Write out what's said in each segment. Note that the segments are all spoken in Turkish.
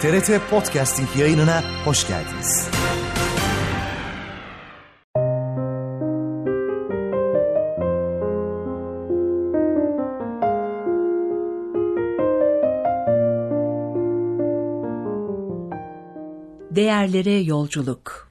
TRT Podcasting yayınına hoş geldiniz. Değerlere yolculuk.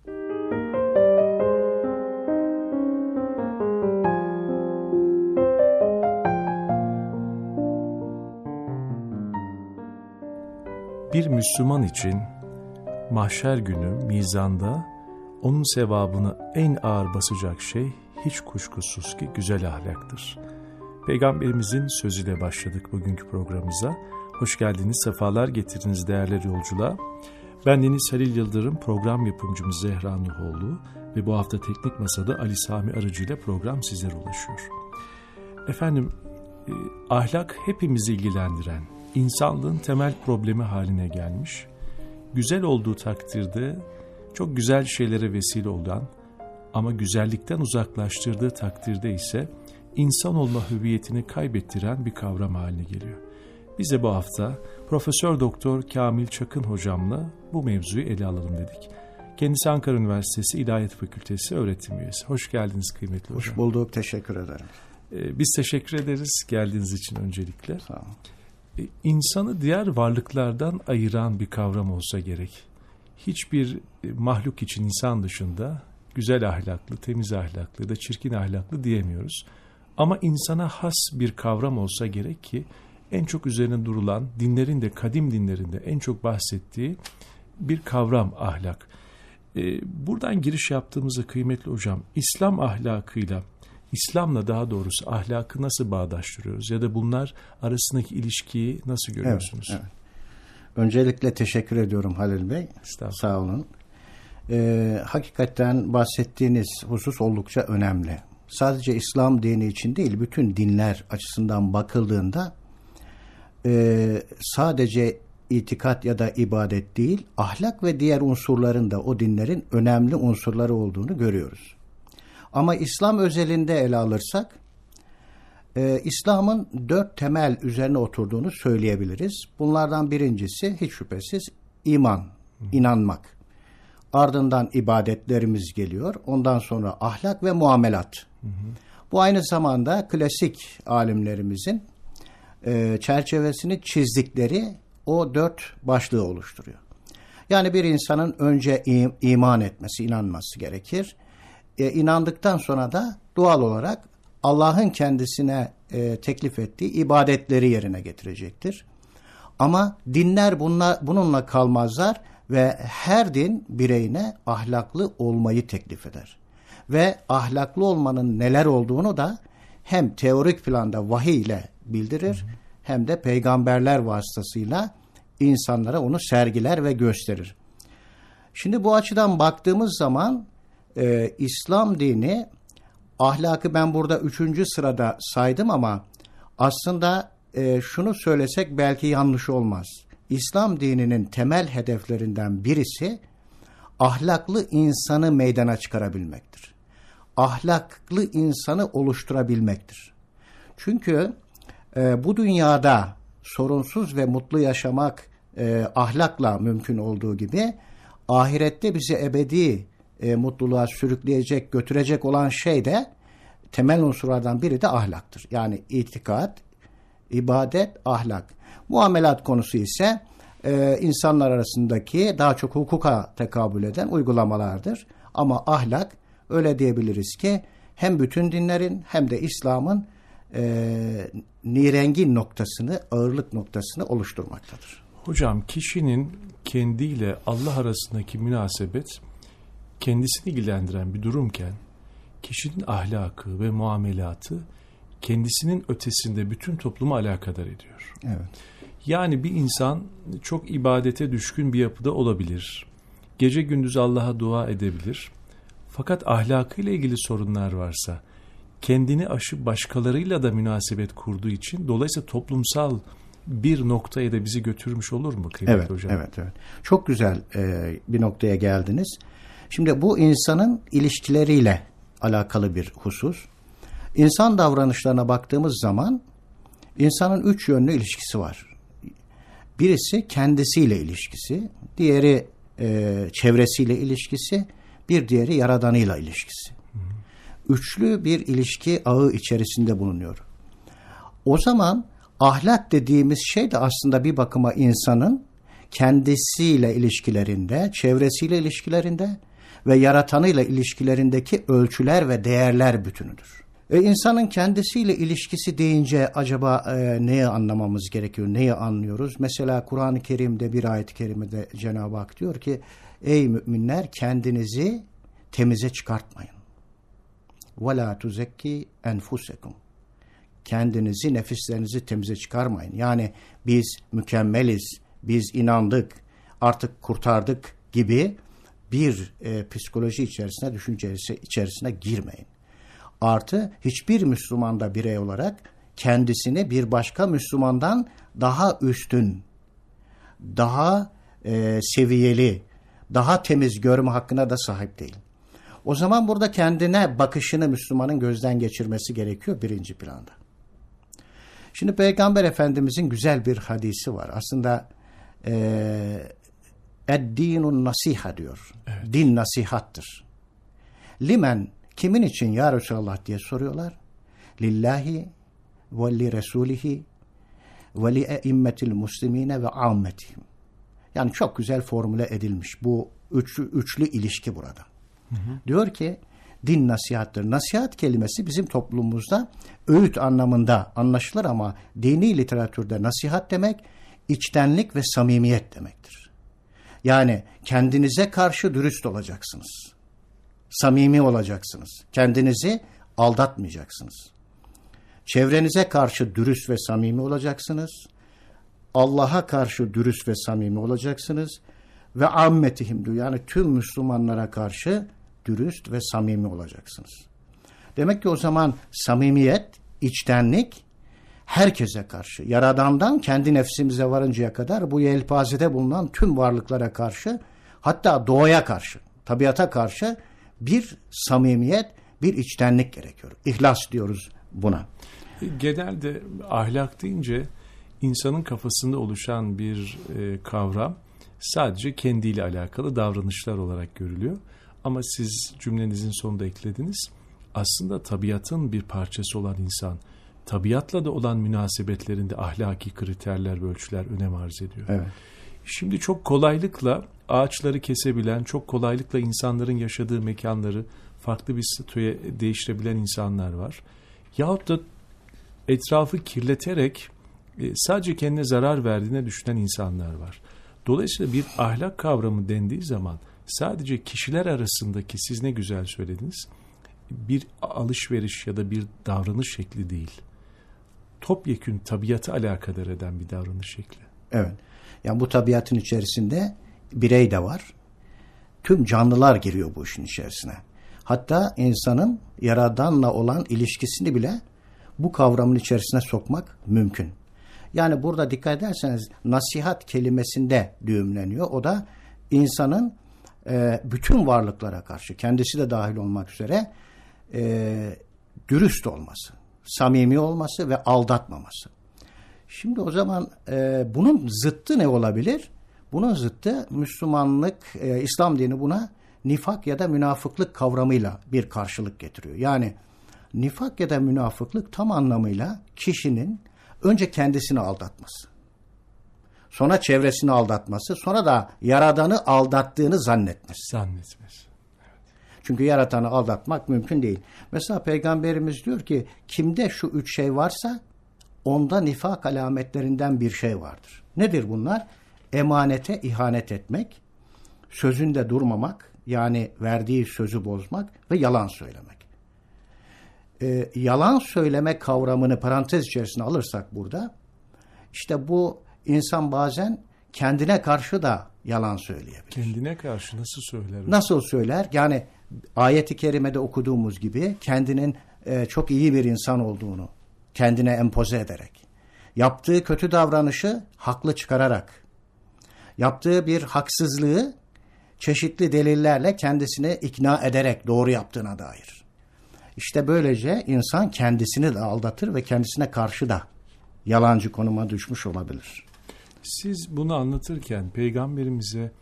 Bir Müslüman için mahşer günü mizanda onun sevabını en ağır basacak şey hiç kuşkusuz ki güzel ahlaktır. Peygamberimizin sözüyle başladık bugünkü programımıza. Hoş geldiniz, sefalar getirdiniz değerli yolculuğa. Ben Deniz Halil Yıldırım, program yapımcımız Zehra Nuhoğlu ve bu hafta Teknik Masa'da Ali Sami Arıcı ile program sizlere ulaşıyor. Efendim, ahlak hepimizi ilgilendiren, insanlığın temel problemi haline gelmiş, güzel olduğu takdirde çok güzel şeylere vesile olan ama güzellikten uzaklaştırdığı takdirde ise insan olma hüviyetini kaybettiren bir kavram haline geliyor. Biz de bu hafta Profesör Doktor Kamil Çakın hocamla bu mevzuyu ele alalım dedik. Kendisi Ankara Üniversitesi İlahiyat Fakültesi öğretim üyesi. Hoş geldiniz kıymetli hocam. Hoş bulduk, teşekkür ederim. Biz teşekkür ederiz geldiğiniz için öncelikle. Sağ olun. İnsanı diğer varlıklardan ayıran bir kavram olsa gerek. Hiçbir mahluk için insan dışında güzel ahlaklı, temiz ahlaklı da çirkin ahlaklı diyemiyoruz. Ama insana has bir kavram olsa gerek ki en çok üzerine durulan, dinlerin de kadim dinlerinde en çok bahsettiği bir kavram ahlak. Buradan giriş yaptığımızda kıymetli hocam, İslam ahlakıyla, İslam'la daha doğrusu ahlakı nasıl bağdaştırıyoruz ya da bunlar arasındaki ilişkiyi nasıl görüyorsunuz? Evet. Öncelikle teşekkür ediyorum Halil Bey. Sağ olun. Hakikaten bahsettiğiniz husus oldukça önemli. Sadece İslam dini için değil, bütün dinler açısından bakıldığında sadece itikat ya da ibadet değil, ahlak ve diğer unsurların da o dinlerin önemli unsurları olduğunu görüyoruz. Ama İslam özelinde ele alırsak, İslam'ın 4 temel üzerine oturduğunu söyleyebiliriz. Bunlardan birincisi hiç şüphesiz iman, inanmak. Ardından ibadetlerimiz geliyor. Ondan sonra ahlak ve muamelat. Bu aynı zamanda klasik alimlerimizin çerçevesini çizdikleri o 4 başlığı oluşturuyor. Yani bir insanın önce iman etmesi, inanması gerekir. İnandıktan sonra da doğal olarak Allah'ın kendisine teklif ettiği ibadetleri yerine getirecektir. Ama dinler bununla kalmazlar ve her din bireyine ahlaklı olmayı teklif eder. Ve ahlaklı olmanın neler olduğunu da hem teorik planda vahiy ile bildirir hem de peygamberler vasıtasıyla insanlara onu sergiler ve gösterir. Şimdi bu açıdan baktığımız zaman İslam dini ahlakı ben burada 3. sırada saydım ama aslında şunu söylesek belki yanlış olmaz. İslam dininin temel hedeflerinden birisi ahlaklı insanı meydana çıkarabilmektir. Ahlaklı insanı oluşturabilmektir. Çünkü bu dünyada sorunsuz ve mutlu yaşamak ahlakla mümkün olduğu gibi ahirette bizi ebedi mutluluğa sürükleyecek, götürecek olan şey de temel unsurlardan biri de ahlaktır. Yani itikat, ibadet, ahlak. Muamelat konusu ise insanlar arasındaki daha çok hukuka tekabül eden uygulamalardır. Ama ahlak öyle diyebiliriz ki hem bütün dinlerin hem de İslam'ın nirengi noktasını, ağırlık noktasını oluşturmaktadır. Hocam, kişinin kendiyle Allah arasındaki münasebet kendisini ilgilendiren bir durumken kişinin ahlakı ve muamelatı kendisinin ötesinde bütün toplumu alakadar ediyor. Evet. Yani bir insan çok ibadete düşkün bir yapıda olabilir. Gece gündüz Allah'a dua edebilir. Fakat ahlakıyla ilgili sorunlar varsa, kendini aşıp başkalarıyla da münasebet kurduğu için dolayısıyla toplumsal bir noktaya da bizi götürmüş olur mu kıymetli hocam? Evet. Çok güzel bir noktaya geldiniz. Şimdi bu insanın ilişkileriyle alakalı bir husus. İnsan davranışlarına baktığımız zaman insanın 3 yönlü ilişkisi var. Birisi kendisiyle ilişkisi, diğeri çevresiyle ilişkisi, bir diğeri yaradanıyla ilişkisi. Üçlü bir ilişki ağı içerisinde bulunuyor. O zaman ahlak dediğimiz şey de aslında bir bakıma insanın kendisiyle ilişkilerinde, çevresiyle ilişkilerinde ve yaratanıyla ilişkilerindeki ölçüler ve değerler bütünüdür. İnsanın kendisiyle ilişkisi deyince acaba neyi anlamamız gerekiyor, neyi anlıyoruz? Mesela Kur'an-ı Kerim'de bir ayet-i kerimede Cenab-ı Hak diyor ki, ey müminler kendinizi temize çıkartmayın. وَلَا تُزَكِّي أَنْفُسَكُمْ. Kendinizi, nefislerinizi temize çıkarmayın. Yani biz mükemmeliz, biz inandık, artık kurtardık gibi bir psikoloji içerisine, düşünce içerisine girmeyin. Artı hiçbir Müslüman da birey olarak kendisini bir başka Müslümandan daha üstün, daha seviyeli, daha temiz görme hakkına da sahip değil. O zaman burada kendine bakışını Müslümanın gözden geçirmesi gerekiyor birinci planda. Şimdi Peygamber Efendimizin güzel bir hadisi var. Aslında eddinun nasiha diyor. Evet. Din nasihattır. Limen, kimin için ya Resulallah diye soruyorlar. Lillahi ve li Resulihi ve li eimmetil muslimine ve ammetihim. Yani çok güzel formüle edilmiş bu üçlü ilişki burada. Hı hı. Diyor ki din nasihattır. Nasihat kelimesi bizim toplumumuzda öğüt anlamında anlaşılır ama dini literatürde nasihat demek içtenlik ve samimiyet demektir. Yani kendinize karşı dürüst olacaksınız. Samimi olacaksınız. Kendinizi aldatmayacaksınız. Çevrenize karşı dürüst ve samimi olacaksınız. Allah'a karşı dürüst ve samimi olacaksınız. Ve ammetihim diyor. Yani tüm Müslümanlara karşı dürüst ve samimi olacaksınız. Demek ki o zaman samimiyet, içtenlik herkese karşı, Yaradan'dan kendi nefsimize varıncaya kadar bu yelpazede bulunan tüm varlıklara karşı, hatta doğaya karşı, tabiata karşı bir samimiyet, bir içtenlik gerekiyor. İhlas diyoruz buna. Genelde ahlak deyince insanın kafasında oluşan bir kavram sadece kendiyle alakalı davranışlar olarak görülüyor. Ama siz cümlenizin sonunda eklediniz. Aslında tabiatın bir parçası olan insan, tabiatla da olan münasebetlerinde ahlaki kriterler ve ölçüler önem arz ediyor. Evet. Şimdi çok kolaylıkla ağaçları kesebilen, çok kolaylıkla insanların yaşadığı mekanları farklı bir statüye değiştirebilen insanlar var. Yahut da etrafı kirleterek sadece kendine zarar verdiğine düşünen insanlar var. Dolayısıyla bir ahlak kavramı dendiği zaman sadece kişiler arasındaki, siz ne güzel söylediniz, bir alışveriş ya da bir davranış şekli değil. Topyekün tabiatı alakadar eden bir davranış şekli. Evet. Yani bu tabiatın içerisinde birey de var. Tüm canlılar giriyor bu işin içerisine. Hatta insanın Yaradan'la olan ilişkisini bile bu kavramın içerisine sokmak mümkün. Yani burada dikkat ederseniz nasihat kelimesinde düğümleniyor. O da insanın bütün varlıklara karşı, kendisi de dahil olmak üzere dürüst olması, samimi olması ve aldatmaması. Şimdi o zaman bunun zıttı ne olabilir? Bunun zıttı Müslümanlık, İslam dini buna nifak ya da münafıklık kavramıyla bir karşılık getiriyor. Yani nifak ya da münafıklık tam anlamıyla kişinin önce kendisini aldatması, sonra çevresini aldatması, sonra da Yaradan'ı aldattığını zannetmesi. Evet. Çünkü Yaratan'ı aldatmak mümkün değil. Mesela Peygamberimiz diyor ki kimde şu üç şey varsa onda nifak alametlerinden bir şey vardır. Nedir bunlar? Emanete ihanet etmek, sözünde durmamak, yani verdiği sözü bozmak ve yalan söylemek. Yalan söyleme kavramını parantez içerisine alırsak burada, işte bu insan bazen kendine karşı da yalan söyleyebilir. Kendine karşı nasıl söyler? Nasıl söyler? Yani ayet-i kerimede okuduğumuz gibi kendinin çok iyi bir insan olduğunu kendine empoze ederek, yaptığı kötü davranışı haklı çıkararak, yaptığı bir haksızlığı çeşitli delillerle kendisini ikna ederek doğru yaptığına dair. İşte böylece insan kendisini de aldatır ve kendisine karşı da yalancı konuma düşmüş olabilir. Siz bunu anlatırken peygamberimize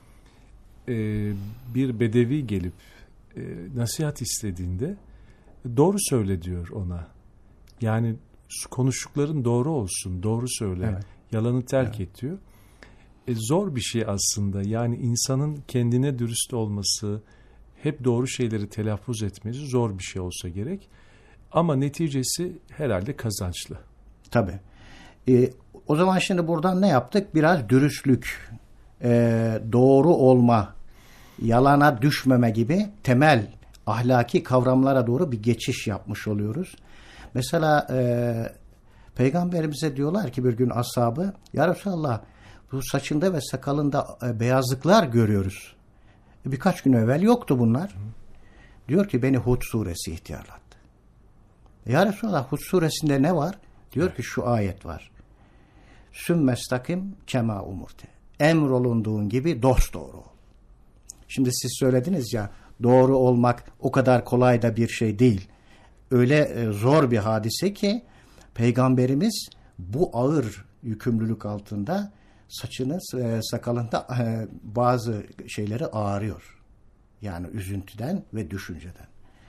bir bedevi gelip nasihat istediğinde doğru söyle diyor ona. Yani konuştukların doğru olsun, doğru söyle, Evet. yalanı terk et diyor. Zor bir şey aslında. Yani insanın kendine dürüst olması, hep doğru şeyleri telaffuz etmesi zor bir şey olsa gerek. Ama neticesi herhalde kazançlı. Tabii. O zaman şimdi buradan ne yaptık? Biraz dürüstlük, doğru olma, yalana düşmeme gibi temel ahlaki kavramlara doğru bir geçiş yapmış oluyoruz. Mesela Peygamberimize diyorlar ki bir gün ashabı, ya Resulallah bu saçında ve sakalında beyazlıklar görüyoruz. Birkaç gün evvel yoktu bunlar. Diyor ki beni Hud suresi ihtiyarlattı. Ya Resulallah Hud suresinde ne var? Diyor ki şu ayet var. Sümmestakim kema umurte. Emrolunduğun gibi dosdoğru ol. Şimdi siz söylediniz ya, doğru olmak o kadar kolay da bir şey değil. Öyle zor bir hadise ki Peygamberimiz bu ağır yükümlülük altında saçını, sakalında bazı şeyleri ağrıyor. Yani üzüntüden ve düşünceden.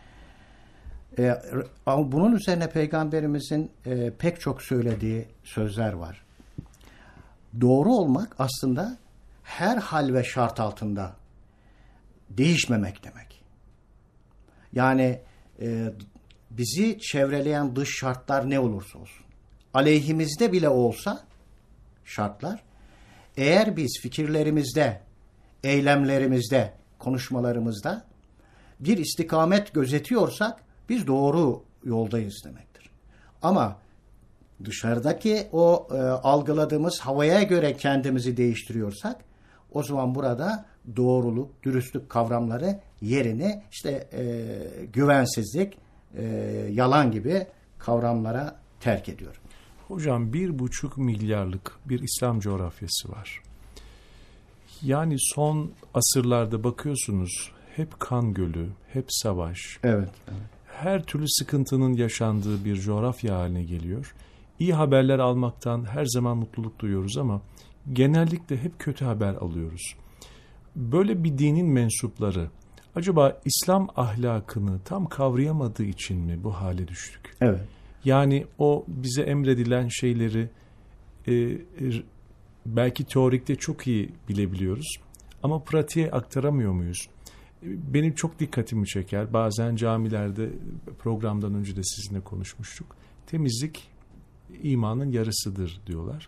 Ama bunun üzerine Peygamberimizin pek çok söylediği sözler var. Doğru olmak aslında her hal ve şart altında değişmemek demek. Yani bizi çevreleyen dış şartlar ne olursa olsun, aleyhimizde bile olsa şartlar, eğer biz fikirlerimizde, eylemlerimizde, konuşmalarımızda bir istikamet gözetiyorsak biz doğru yoldayız demektir. Ama dışarıdaki o algıladığımız havaya göre kendimizi değiştiriyorsak o zaman burada doğruluk, dürüstlük kavramları yerini işte güvensizlik, yalan gibi kavramlara terk ediyor. Hocam 1,5 milyarlık bir İslam coğrafyası var. Yani son asırlarda bakıyorsunuz hep kan gölü, hep savaş. Evet. Her türlü sıkıntının yaşandığı bir coğrafya haline geliyor. İyi haberler almaktan her zaman mutluluk duyuyoruz ama genellikle hep kötü haber alıyoruz. Böyle bir dinin mensupları acaba İslam ahlakını tam kavrayamadığı için mi bu hale düştük? Evet. Yani o bize emredilen şeyleri belki teorikte çok iyi bilebiliyoruz ama pratiğe aktaramıyor muyuz? Benim çok dikkatimi çeker. Bazen camilerde programdan önce de sizinle konuşmuştuk. Temizlik imanın yarısıdır diyorlar.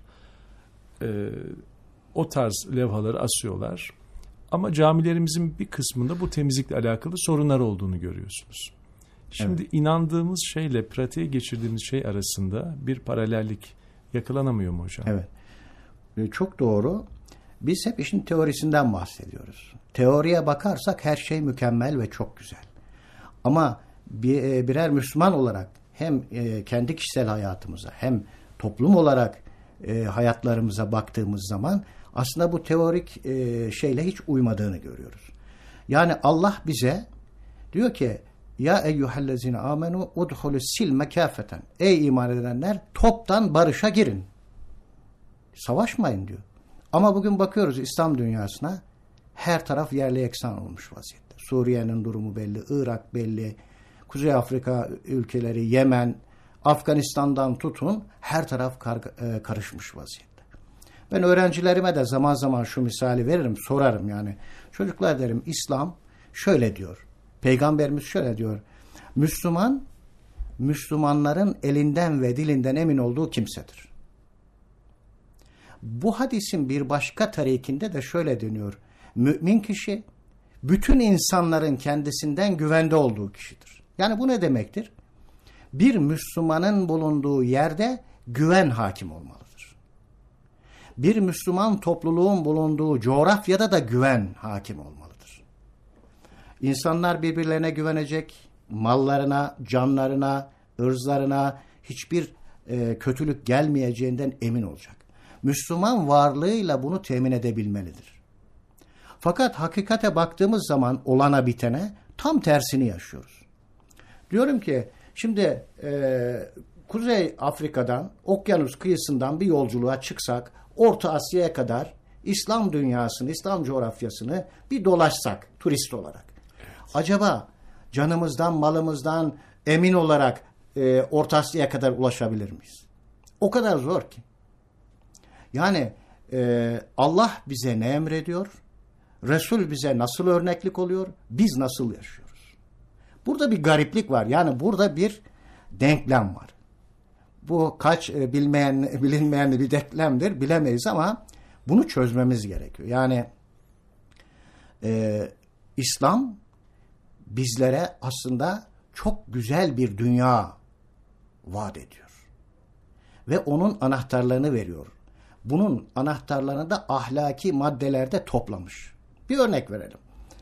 O tarz levhaları asıyorlar. Ama camilerimizin bir kısmında bu temizlikle alakalı sorunlar olduğunu görüyorsunuz. Şimdi inandığımız şeyle pratiğe geçirdiğimiz şey arasında bir paralellik yakalanamıyor mu hocam? Evet. Çok doğru. Biz hep işin teorisinden bahsediyoruz. Teoriye bakarsak her şey mükemmel ve çok güzel. Ama birer Müslüman olarak hem kendi kişisel hayatımıza hem toplum olarak hayatlarımıza baktığımız zaman aslında bu teorik şeyle hiç uymadığını görüyoruz. Yani Allah bize diyor ki ya eyyühellezine amenu udhulus silme kâfeten. Ey iman edenler toptan barışa girin. Savaşmayın diyor. Ama bugün bakıyoruz İslam dünyasına her taraf yerle yeksan olmuş vaziyette. Suriye'nin durumu belli, Irak belli, Kuzey Afrika ülkeleri, Yemen, Afganistan'dan tutun her taraf karışmış vaziyette. Ben öğrencilerime de zaman zaman şu misali veririm, sorarım yani. Çocuklar derim İslam şöyle diyor. Peygamberimiz şöyle diyor. Müslüman, Müslümanların elinden ve dilinden emin olduğu kimsedir. Bu hadisin bir başka tarikinde de şöyle deniyor. Mümin kişi, bütün insanların kendisinden güvende olduğu kişidir. Yani bu ne demektir? Bir Müslümanın bulunduğu yerde güven hakim olmalıdır. Bir Müslüman topluluğun bulunduğu coğrafyada da güven hakim olmalıdır. İnsanlar birbirlerine güvenecek, mallarına, canlarına, ırzlarına hiçbir kötülük gelmeyeceğinden emin olacak. Müslüman varlığıyla bunu temin edebilmelidir. Fakat hakikate baktığımız zaman olana bitene tam tersini yaşıyoruz. Diyorum ki şimdi Kuzey Afrika'dan, okyanus kıyısından bir yolculuğa çıksak, Orta Asya'ya kadar İslam dünyasını, İslam coğrafyasını bir dolaşsak turist olarak. Acaba canımızdan, malımızdan emin olarak Orta Asya'ya kadar ulaşabilir miyiz? O kadar zor ki. Yani Allah bize ne emrediyor? Resul bize nasıl örneklik oluyor? Biz nasıl yaşıyoruz? Burada bir gariplik var. Yani burada bir denklem var. Bu bilinmeyen bir denklemdir. Bilemeyiz ama bunu çözmemiz gerekiyor. Yani İslam bizlere aslında çok güzel bir dünya vaat ediyor. Ve onun anahtarlarını veriyor. Bunun anahtarlarını da ahlaki maddelerde toplamış. Bir örnek verelim.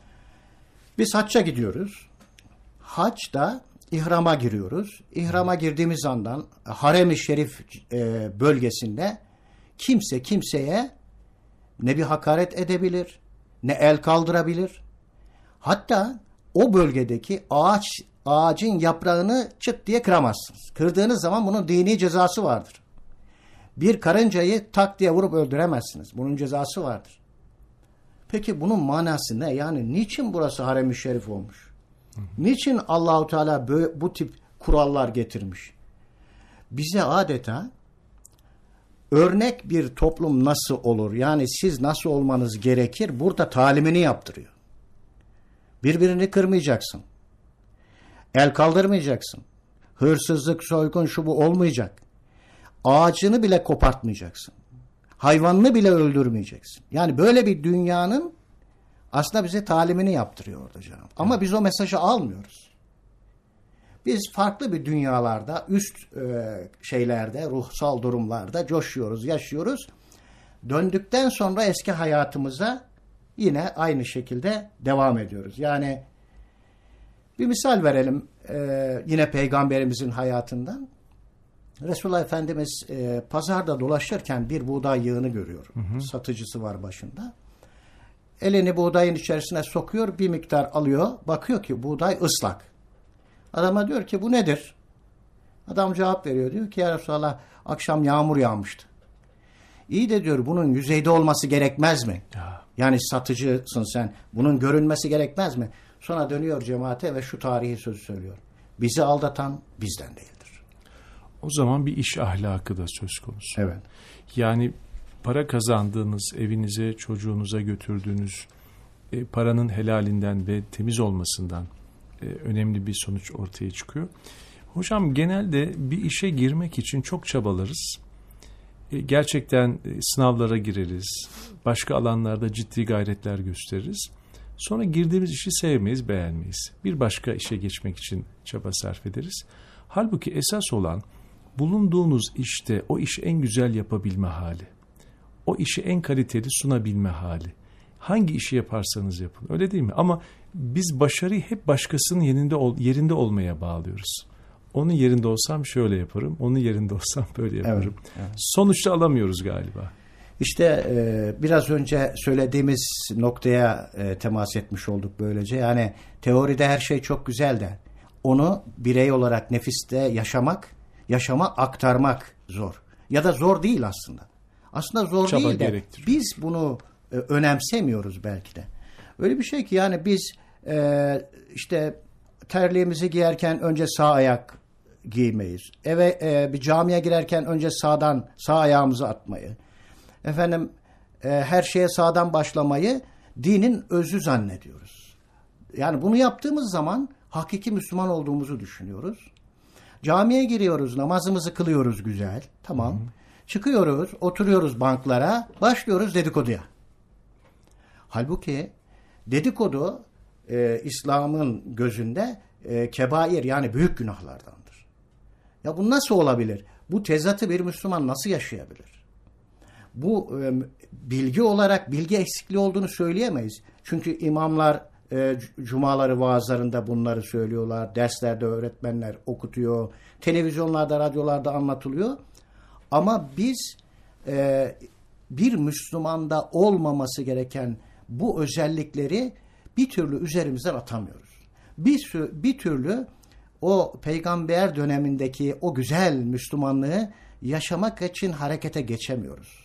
Biz hacca gidiyoruz. Haçta ihrama giriyoruz. İhrama girdiğimiz andan Harem-i Şerif bölgesinde kimse kimseye ne bir hakaret edebilir, ne el kaldırabilir. Hatta o bölgedeki ağacın yaprağını çıt diye kıramazsınız. Kırdığınız zaman bunun dini cezası vardır. Bir karıncayı tak diye vurup öldüremezsiniz. Bunun cezası vardır. Peki bunun manası ne? Yani niçin burası Harem-i Şerif olmuş? Niçin Allahu Teala bu tip kurallar getirmiş? Bize adeta örnek bir toplum nasıl olur? Yani siz nasıl olmanız gerekir? Burada talimini yaptırıyor. Birbirini kırmayacaksın. El kaldırmayacaksın. Hırsızlık, soygun, şu bu olmayacak. Ağacını bile kopartmayacaksın. Hayvanını bile öldürmeyeceksin. Yani böyle bir dünyanın aslında bize talimini yaptırıyor orada canım. Ama biz o mesajı almıyoruz. Biz farklı bir dünyalarda, üst şeylerde, ruhsal durumlarda coşuyoruz, yaşıyoruz. Döndükten sonra eski hayatımıza yine aynı şekilde devam ediyoruz. Yani bir misal verelim yine Peygamberimizin hayatından. Resulullah Efendimiz pazarda dolaşırken bir buğday yığını görüyor. Satıcısı var başında. Elini buğdayın içerisine sokuyor, bir miktar alıyor. Bakıyor ki buğday ıslak. Adama diyor ki bu nedir? Adam cevap veriyor. Diyor ki ya Resulallah akşam yağmur yağmıştı. İyi de diyor bunun yüzeyde olması gerekmez mi? Yani satıcısın sen. Bunun görünmesi gerekmez mi? Sonra dönüyor cemaate ve şu tarihi sözü söylüyor. Bizi aldatan bizden değildir. O zaman bir iş ahlakı da söz konusu. Evet. Yani para kazandığınız, evinize, çocuğunuza götürdüğünüz paranın helalinden ve temiz olmasından önemli bir sonuç ortaya çıkıyor. Hocam genelde bir işe girmek için çok çabalarız. Gerçekten sınavlara gireriz. Başka alanlarda ciddi gayretler gösteririz. Sonra girdiğimiz işi sevmeyiz, beğenmeyiz. Bir başka işe geçmek için çaba sarf ederiz. Halbuki esas olan bulunduğunuz işte o işi en güzel yapabilme hali. O işi en kaliteli sunabilme hali. Hangi işi yaparsanız yapın. Öyle değil mi? Ama biz başarıyı hep başkasının yerinde olmaya bağlıyoruz. Onun yerinde olsam şöyle yaparım. Onun yerinde olsam böyle yaparım. Evet. Sonuçta alamıyoruz galiba. İşte biraz önce söylediğimiz noktaya temas etmiş olduk böylece. Yani teoride her şey çok güzel de onu birey olarak nefiste yaşama aktarmak zor. Ya da zor değil aslında. Aslında zor çaba değil de biz bunu önemsemiyoruz belki de. Öyle bir şey ki yani biz işte terliğimizi giyerken önce sağ ayak giymeyiz. Eve bir camiye girerken önce sağ ayağımızı atmayı. Her şeye sağdan başlamayı dinin özü zannediyoruz. Yani bunu yaptığımız zaman hakiki Müslüman olduğumuzu düşünüyoruz. Camiye giriyoruz, namazımızı kılıyoruz güzel. Tamam. Çıkıyoruz, oturuyoruz banklara, başlıyoruz dedikoduya. Halbuki dedikodu İslam'ın gözünde kebair yani büyük günahlardandır. Ya bu nasıl olabilir? Bu tezatı bir Müslüman nasıl yaşayabilir? Bu bilgi olarak bilgi eksikliği olduğunu söyleyemeyiz. Çünkü imamlar cumaları vaazlarında bunları söylüyorlar. Derslerde öğretmenler okutuyor. Televizyonlarda, radyolarda anlatılıyor. Ama biz bir Müslümanda olmaması gereken bu özellikleri bir türlü üzerimizden atamıyoruz. Bir türlü o peygamber dönemindeki o güzel Müslümanlığı yaşamak için harekete geçemiyoruz.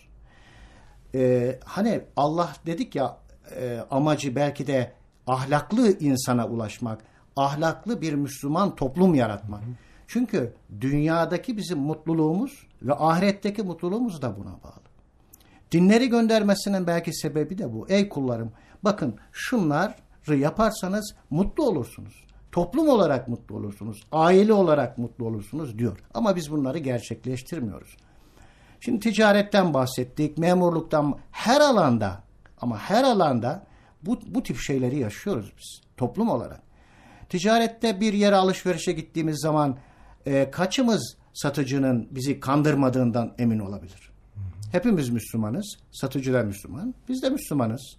Hani Allah dedik ya, amacı belki de ahlaklı insana ulaşmak, ahlaklı bir Müslüman toplum yaratmak. Çünkü dünyadaki bizim mutluluğumuz ve ahiretteki mutluluğumuz da buna bağlı. Dinleri göndermesinin belki sebebi de bu. Ey kullarım, bakın şunları yaparsanız mutlu olursunuz. Toplum olarak mutlu olursunuz. Aile olarak mutlu olursunuz diyor. Ama biz bunları gerçekleştirmiyoruz. Şimdi ticaretten bahsettik, memurluktan, her alanda bu tip şeyleri yaşıyoruz biz toplum olarak. Ticarette bir yere alışverişe gittiğimiz zaman kaçımız satıcının bizi kandırmadığından emin olabilir? Hepimiz Müslümanız. Satıcı da Müslüman. Biz de Müslümanız.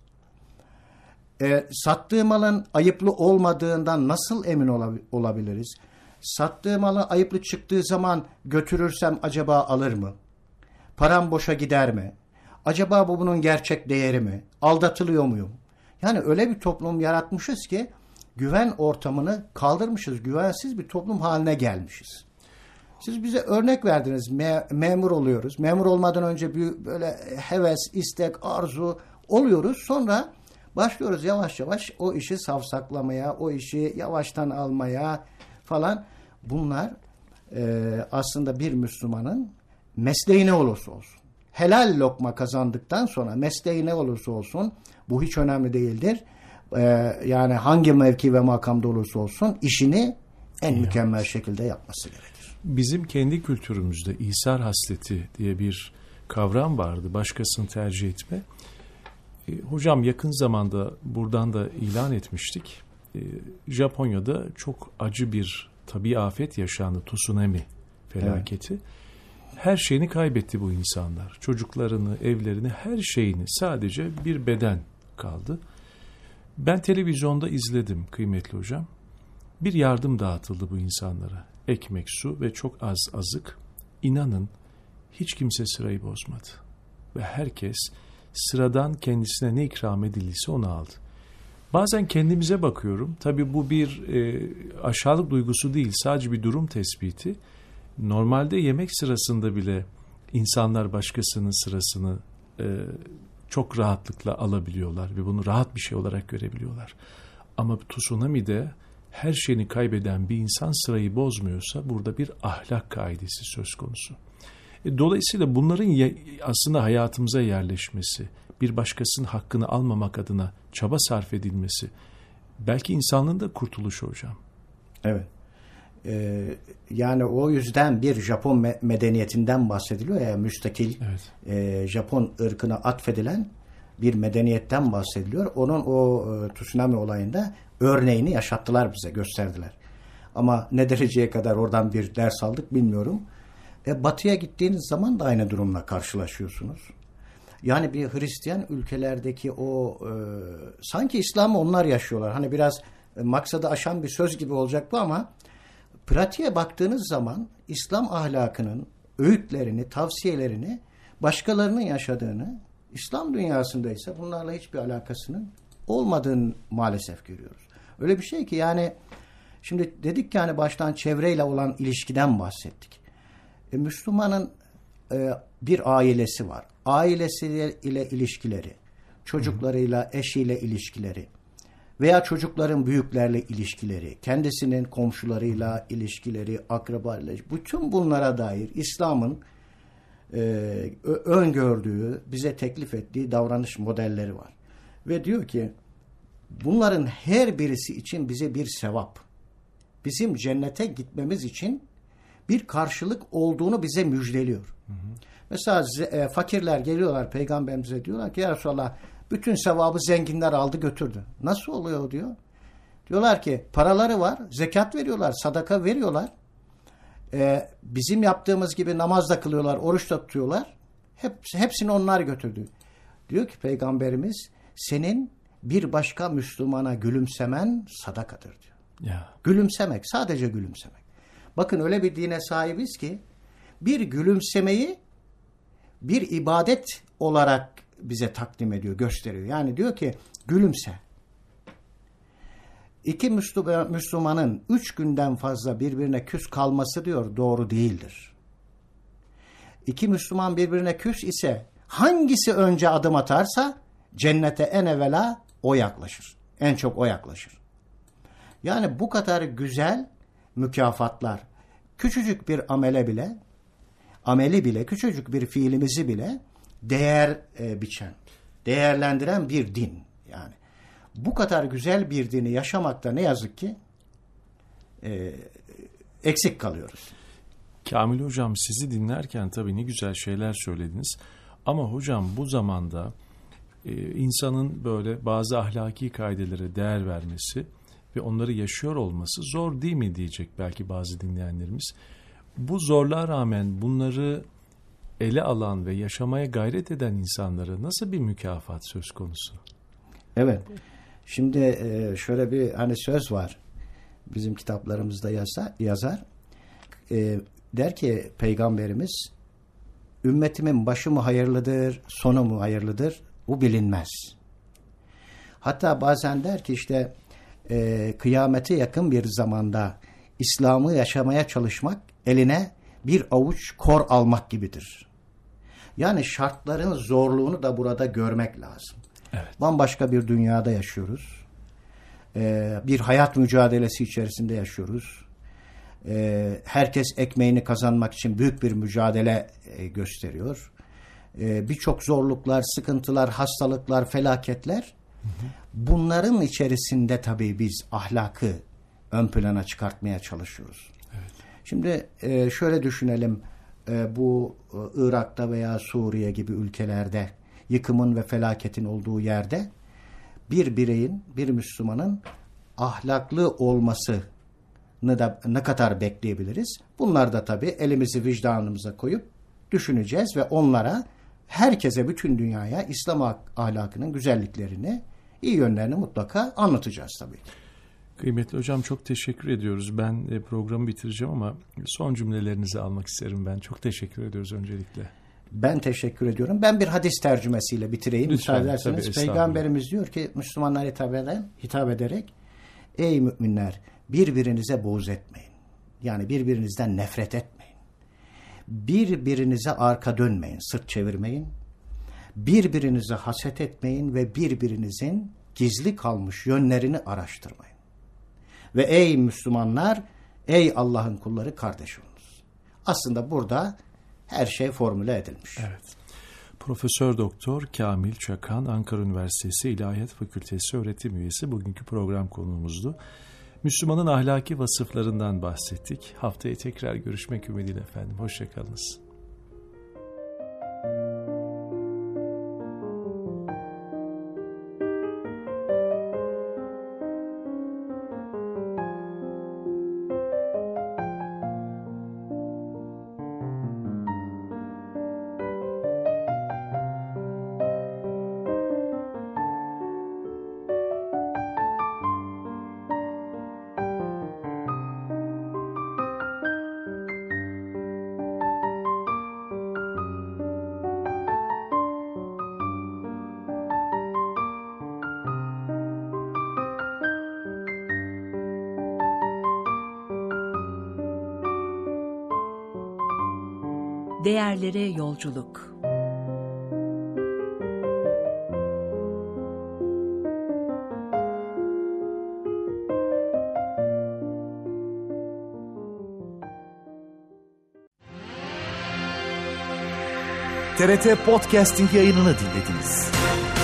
Sattığı malın ayıplı olmadığından nasıl emin olabiliriz? Sattığı malı ayıplı çıktığı zaman götürürsem acaba alır mı? Param boşa gider mi? Acaba bunun gerçek değeri mi? Aldatılıyor muyum? Yani öyle bir toplum yaratmışız ki güven ortamını kaldırmışız. Güvensiz bir toplum haline gelmişiz. Siz bize örnek verdiniz. Memur oluyoruz. Memur olmadan önce böyle heves, istek, arzu oluyoruz. Sonra başlıyoruz yavaş yavaş o işi savsaklamaya, o işi yavaştan almaya falan. Bunlar aslında bir Müslümanın mesleği ne olursa olsun, helal lokma kazandıktan sonra mesleği ne olursa olsun, bu hiç önemli değildir. Yani hangi mevki ve makamda olursa olsun işini en mükemmel şekilde yapması gerekir. Bizim kendi kültürümüzde İsar hasleti diye bir kavram vardı. Başkasını tercih etme. Hocam yakın zamanda buradan da ilan etmiştik. Japonya'da çok acı bir tabii afet yaşandı. Tsunami felaketi. Evet. Her şeyini kaybetti bu insanlar. Çocuklarını, evlerini, her şeyini, sadece bir beden kaldı. Ben televizyonda izledim kıymetli hocam. Bir yardım dağıtıldı bu insanlara. Ekmek, su ve çok az azık. İnanın hiç kimse sırayı bozmadı. Ve herkes sıradan kendisine ne ikram edildiyse onu aldı. Bazen kendimize bakıyorum. Tabii bu bir aşağılık duygusu değil, sadece bir durum tespiti. Normalde yemek sırasında bile insanlar başkasının sırasını çok rahatlıkla alabiliyorlar ve bunu rahat bir şey olarak görebiliyorlar. Ama tsunami'de her şeyini kaybeden bir insan sırayı bozmuyorsa burada bir ahlak kaidesi söz konusu. Dolayısıyla bunların aslında hayatımıza yerleşmesi, bir başkasının hakkını almamak adına çaba sarf edilmesi belki insanlığın da kurtuluşu hocam. Evet. Yani o yüzden bir Japon medeniyetinden bahsediliyor ya, müstakil, evet. Japon ırkına atfedilen bir medeniyetten bahsediliyor. Onun o tsunami olayında örneğini yaşattılar, bize gösterdiler. Ama ne dereceye kadar oradan bir ders aldık bilmiyorum. Batıya gittiğiniz zaman da aynı durumla karşılaşıyorsunuz. Yani bir Hristiyan ülkelerdeki o sanki İslam'ı onlar yaşıyorlar. Hani biraz maksadı aşan bir söz gibi olacak bu ama pratiğe baktığınız zaman İslam ahlakının öğütlerini, tavsiyelerini başkalarının yaşadığını, İslam dünyasında ise bunlarla hiçbir alakasının olmadığını maalesef görüyoruz. Öyle bir şey ki yani şimdi dedik ki hani baştan çevreyle olan ilişkiden bahsettik. Müslümanın bir ailesi var. Ailesiyle ilişkileri, çocuklarıyla, eşiyle ilişkileri veya çocukların büyüklerle ilişkileri, kendisinin komşularıyla ilişkileri, akrabalarıyla, bütün bunlara dair İslam'ın öngördüğü, bize teklif ettiği davranış modelleri var. Ve diyor ki bunların her birisi için bize bir sevap, bizim cennete gitmemiz için bir karşılık olduğunu bize müjdeliyor. Hı hı. Mesela fakirler geliyorlar peygamberimize, diyorlar ki ya Resulallah bütün sevabı zenginler aldı götürdü. Nasıl oluyor diyor. Diyorlar ki paraları var, zekat veriyorlar, sadaka veriyorlar. Bizim yaptığımız gibi namaz da kılıyorlar, oruç da tutuyorlar. Hepsini onlar götürdü. Diyor ki peygamberimiz senin bir başka Müslümana gülümsemen sadakadır diyor. Ya. Gülümsemek, sadece gülümsemek. Bakın öyle bir dine sahibiz ki bir gülümsemeyi bir ibadet olarak bize takdim ediyor, gösteriyor. Yani diyor ki gülümse. İki Müslümanın 3 günden fazla birbirine küs kalması diyor doğru değildir. İki Müslüman birbirine küs ise hangisi önce adım atarsa cennete en evvela o yaklaşır. En çok o yaklaşır. Yani bu kadar güzel mükafatlar, küçücük bir ameli bile, küçücük bir fiilimizi bile değer biçen, değerlendiren bir din. Yani bu kadar güzel bir dini yaşamakta ne yazık ki eksik kalıyoruz. Kamil Hocam, sizi dinlerken tabii ne güzel şeyler söylediniz. Ama hocam bu zamanda insanın böyle bazı ahlaki kaidelere değer vermesi ve onları yaşıyor olması zor değil mi diyecek belki bazı dinleyenlerimiz. Bu zorluğa rağmen bunları ele alan ve yaşamaya gayret eden insanlara nasıl bir mükafat söz konusu? Evet. Şimdi şöyle bir söz var. Bizim kitaplarımızda yazar. Der ki Peygamberimiz, ümmetimin başı mı hayırlıdır, sonu mu hayırlıdır? Bu bilinmez. Hatta bazen der ki işte kıyamete yakın bir zamanda İslam'ı yaşamaya çalışmak eline bir avuç kor almak gibidir. Yani şartların zorluğunu da burada görmek lazım. Evet. Bambaşka bir dünyada yaşıyoruz. Bir hayat mücadelesi içerisinde yaşıyoruz. Herkes ekmeğini kazanmak için büyük bir mücadele gösteriyor. Birçok zorluklar, sıkıntılar, hastalıklar, felaketler. Bunların içerisinde tabii biz ahlakı ön plana çıkartmaya çalışıyoruz. Evet. Şimdi şöyle düşünelim, bu Irak'ta veya Suriye gibi ülkelerde yıkımın ve felaketin olduğu yerde bir bireyin, bir Müslümanın ahlaklı olmasını da ne kadar bekleyebiliriz? Bunlar da tabii elimizi vicdanımıza koyup düşüneceğiz ve onlara, herkese, bütün dünyaya İslam ahlakının güzelliklerini, iyi yönlerini mutlaka anlatacağız tabii. Kıymetli hocam, çok teşekkür ediyoruz. Ben programı bitireceğim ama son cümlelerinizi almak isterim ben. Çok teşekkür ediyoruz öncelikle. Ben teşekkür ediyorum. Ben bir hadis tercümesiyle bitireyim. Lütfen, müsaade ederseniz. tabii, Peygamberimiz diyor ki Müslümanlara hitap ederek, ey müminler, birbirinize buğz etmeyin. Yani birbirinizden nefret etmeyin. Birbirinize arka dönmeyin, sırt çevirmeyin. Birbirinize haset etmeyin ve birbirinizin gizli kalmış yönlerini araştırmayın. Ve ey Müslümanlar, ey Allah'ın kulları, kardeş olunuz. Aslında burada her şey formüle edilmiş. Evet. Profesör Doktor Kamil Çakan, Ankara Üniversitesi İlahiyat Fakültesi öğretim üyesi bugünkü program konuğumuzdu. Müslümanın ahlaki vasıflarından bahsettik. Haftaya tekrar görüşmek ümidiyle efendim. Hoşça kalınız. Değerlere yolculuk. TRT Podcasting yayınını dinlediniz.